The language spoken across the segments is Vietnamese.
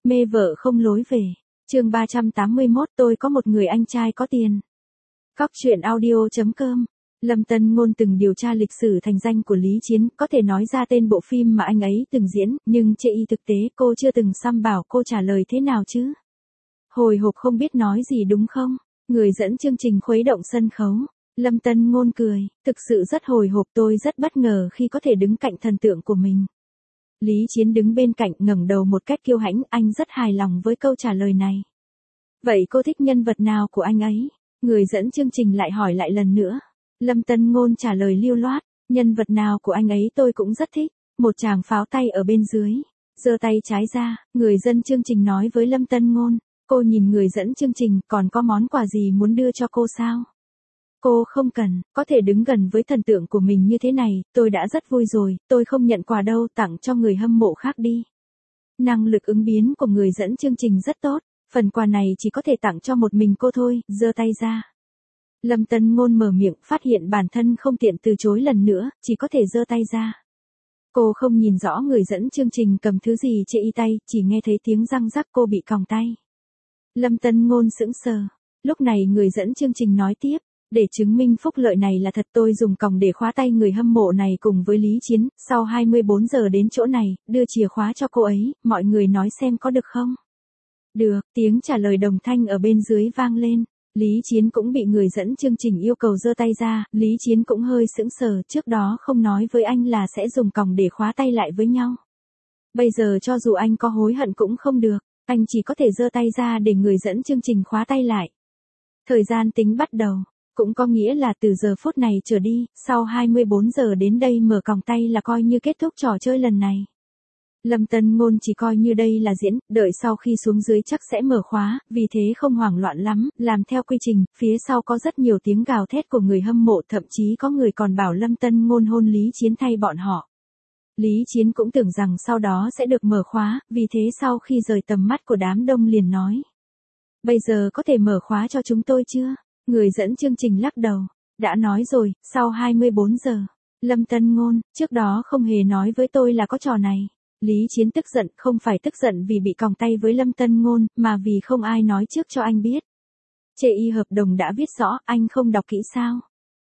Mê vợ không lối về. Chương 381, tôi có một người anh trai có tiền. Góc truyện audio.com. Lâm Tân Ngôn từng điều tra lịch sử thành danh của Lý Chiến, có thể nói ra tên bộ phim mà anh ấy từng diễn, nhưng chê y thực tế cô chưa từng xăm bảo cô trả lời thế nào chứ. Hồi hộp không biết nói gì đúng không? Người dẫn chương trình khuấy động sân khấu. Lâm Tân Ngôn cười, thực sự rất hồi hộp, tôi rất bất ngờ khi có thể đứng cạnh thần tượng của mình. Lý Chiến đứng bên cạnh ngẩng đầu một cách kiêu hãnh, anh rất hài lòng với câu trả lời này. Vậy cô thích nhân vật nào của anh ấy? Người dẫn chương trình lại hỏi lại lần nữa. Lâm Tân Ngôn trả lời lưu loát, nhân vật nào của anh ấy tôi cũng rất thích. Một chàng pháo tay ở bên dưới, giơ tay trái ra, người dẫn chương trình nói với Lâm Tân Ngôn. Cô nhìn người dẫn chương trình, còn có món quà gì muốn đưa cho cô sao? Cô không cần, có thể đứng gần với thần tượng của mình như thế này, tôi đã rất vui rồi, tôi không nhận quà đâu, tặng cho người hâm mộ khác đi. Năng lực ứng biến của người dẫn chương trình rất tốt, phần quà này chỉ có thể tặng cho một mình cô thôi, giơ tay ra. Lâm Tân Ngôn mở miệng, phát hiện bản thân không tiện từ chối lần nữa, chỉ có thể giơ tay ra. Cô không nhìn rõ người dẫn chương trình cầm thứ gì trên y tay, chỉ nghe thấy tiếng răng rắc, cô bị còng tay. Lâm Tân Ngôn sững sờ, lúc này người dẫn chương trình nói tiếp. Để chứng minh phúc lợi này là thật, tôi dùng còng để khóa tay người hâm mộ này cùng với Lý Chiến, sau 24 giờ đến chỗ này, đưa chìa khóa cho cô ấy, mọi người nói xem có được không? Được, tiếng trả lời đồng thanh ở bên dưới vang lên. Lý Chiến cũng bị người dẫn chương trình yêu cầu giơ tay ra, Lý Chiến cũng hơi sững sờ, trước đó không nói với anh là sẽ dùng còng để khóa tay lại với nhau. Bây giờ cho dù anh có hối hận cũng không được, anh chỉ có thể giơ tay ra để người dẫn chương trình khóa tay lại. Thời gian tính bắt đầu. Cũng có nghĩa là từ giờ phút này trở đi, sau 24 giờ đến đây mở còng tay là coi như kết thúc trò chơi lần này. Lâm Tân Ngôn chỉ coi như đây là diễn, đợi sau khi xuống dưới chắc sẽ mở khóa, vì thế không hoảng loạn lắm, làm theo quy trình, phía sau có rất nhiều tiếng gào thét của người hâm mộ, thậm chí có người còn bảo Lâm Tân Ngôn hôn Lý Chiến thay bọn họ. Lý Chiến cũng tưởng rằng sau đó sẽ được mở khóa, vì thế sau khi rời tầm mắt của đám đông liền nói. Bây giờ có thể mở khóa cho chúng tôi chưa? Người dẫn chương trình lắc đầu. Đã nói rồi, sau 24 giờ. Lâm Tân Ngôn, trước đó không hề nói với tôi là có trò này. Lý Chiến tức giận, không phải tức giận vì bị còng tay với Lâm Tân Ngôn, mà vì không ai nói trước cho anh biết. Chê y hợp đồng đã viết rõ, anh không đọc kỹ sao?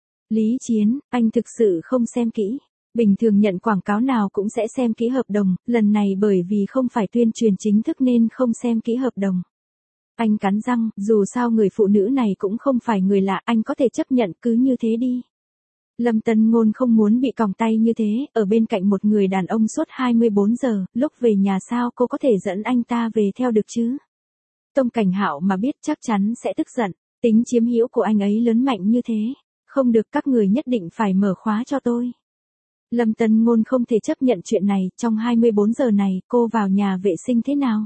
Lý Chiến, anh thực sự không xem kỹ. Bình thường nhận quảng cáo nào cũng sẽ xem kỹ hợp đồng, lần này bởi vì không phải tuyên truyền chính thức nên không xem kỹ hợp đồng. Anh cắn răng, dù sao người phụ nữ này cũng không phải người lạ, anh có thể chấp nhận cứ như thế đi. Lâm Tân Ngôn không muốn bị còng tay như thế, ở bên cạnh một người đàn ông suốt 24 giờ, lúc về nhà sao cô có thể dẫn anh ta về theo được chứ? Tông Cảnh Hạo mà biết chắc chắn sẽ tức giận, tính chiếm hữu của anh ấy lớn mạnh như thế. Không được, các người nhất định phải mở khóa cho tôi. Lâm Tân Ngôn không thể chấp nhận chuyện này, trong 24 giờ này cô vào nhà vệ sinh thế nào?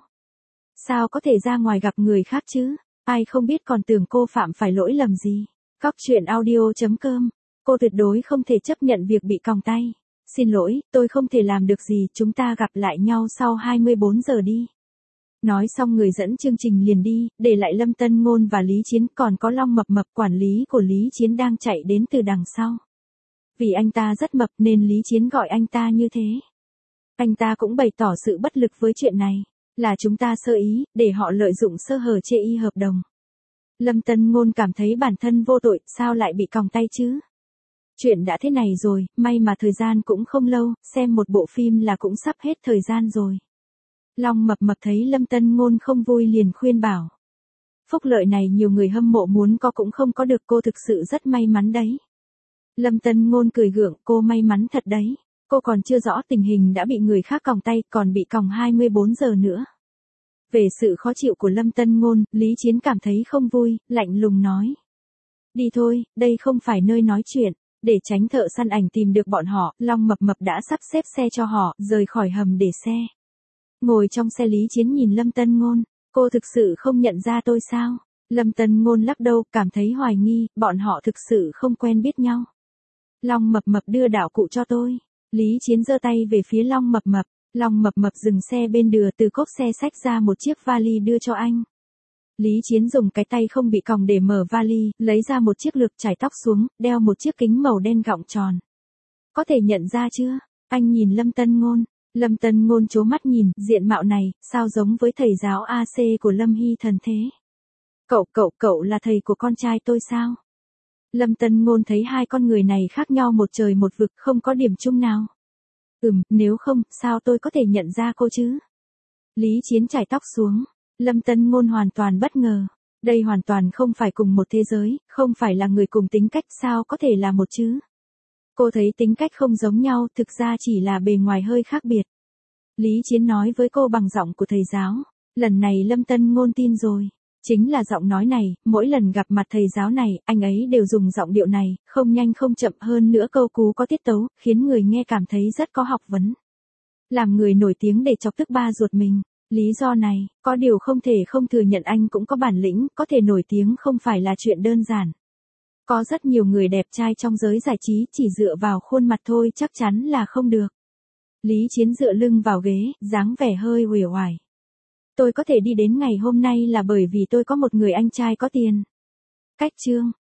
Sao có thể ra ngoài gặp người khác chứ? Ai không biết còn tưởng cô phạm phải lỗi lầm gì. Góc truyện audio.com. Cô tuyệt đối không thể chấp nhận việc bị còng tay. Xin lỗi, tôi không thể làm được gì, chúng ta gặp lại nhau sau 24 giờ đi. Nói xong người dẫn chương trình liền đi, để lại Lâm Tân Ngôn và Lý Chiến, còn có Long Mập Mập, quản lý của Lý Chiến đang chạy đến từ đằng sau. Vì anh ta rất mập nên Lý Chiến gọi anh ta như thế. Anh ta cũng bày tỏ sự bất lực với chuyện này. Là chúng ta sơ ý, để họ lợi dụng sơ hở chê y hợp đồng. Lâm Tân Ngôn cảm thấy bản thân vô tội, sao lại bị còng tay chứ? Chuyện đã thế này rồi, may mà thời gian cũng không lâu, xem một bộ phim là cũng sắp hết thời gian rồi. Long Mập Mập thấy Lâm Tân Ngôn không vui liền khuyên bảo. Phúc lợi này nhiều người hâm mộ muốn có cũng không có được, cô thực sự rất may mắn đấy. Lâm Tân Ngôn cười gượng, cô may mắn thật đấy. Cô còn chưa rõ tình hình đã bị người khác còng tay, còn bị còng 24 giờ nữa. Về sự khó chịu của Lâm Tân Ngôn, Lý Chiến cảm thấy không vui, lạnh lùng nói. Đi thôi, đây không phải nơi nói chuyện. Để tránh thợ săn ảnh tìm được bọn họ, Long Mập Mập đã sắp xếp xe cho họ, rời khỏi hầm để xe. Ngồi trong xe Lý Chiến nhìn Lâm Tân Ngôn, cô thực sự không nhận ra tôi sao? Lâm Tân Ngôn lắc đầu, cảm thấy hoài nghi, bọn họ thực sự không quen biết nhau. Long Mập Mập đưa đạo cụ cho tôi. Lý Chiến giơ tay về phía Long Mập Mập. Long Mập Mập dừng xe bên đường, từ cốp xe xách ra một chiếc vali đưa cho anh. Lý Chiến dùng cái tay không bị còng để mở vali, lấy ra một chiếc lược chải tóc xuống, đeo một chiếc kính màu đen gọng tròn. Có thể nhận ra chưa? Anh nhìn Lâm Tân Ngôn. Lâm Tân Ngôn chố mắt nhìn, diện mạo này, sao giống với thầy giáo AC của Lâm Hy Thần thế? Cậu là thầy của con trai tôi sao? Lâm Tân Ngôn thấy hai con người này khác nhau một trời một vực, không có điểm chung nào. Nếu không, sao tôi có thể nhận ra cô chứ? Lý Chiến chải tóc xuống. Lâm Tân Ngôn hoàn toàn bất ngờ. Đây hoàn toàn không phải cùng một thế giới, không phải là người cùng tính cách, sao có thể là một chứ? Cô thấy tính cách không giống nhau, thực ra chỉ là bề ngoài hơi khác biệt. Lý Chiến nói với cô bằng giọng của thầy giáo. Lần này Lâm Tân Ngôn tin rồi. Chính là giọng nói này, mỗi lần gặp mặt thầy giáo này, anh ấy đều dùng giọng điệu này, không nhanh không chậm, hơn nữa câu cú có tiết tấu, khiến người nghe cảm thấy rất có học vấn. Làm người nổi tiếng để chọc tức ba ruột mình. Lý do này, có điều không thể không thừa nhận anh cũng có bản lĩnh, có thể nổi tiếng không phải là chuyện đơn giản. Có rất nhiều người đẹp trai trong giới giải trí, chỉ dựa vào khuôn mặt thôi chắc chắn là không được. Lý Chiến dựa lưng vào ghế, dáng vẻ hơi uể oải. Tôi có thể đi đến ngày hôm nay là bởi vì tôi có một người anh trai có tiền. Cách chương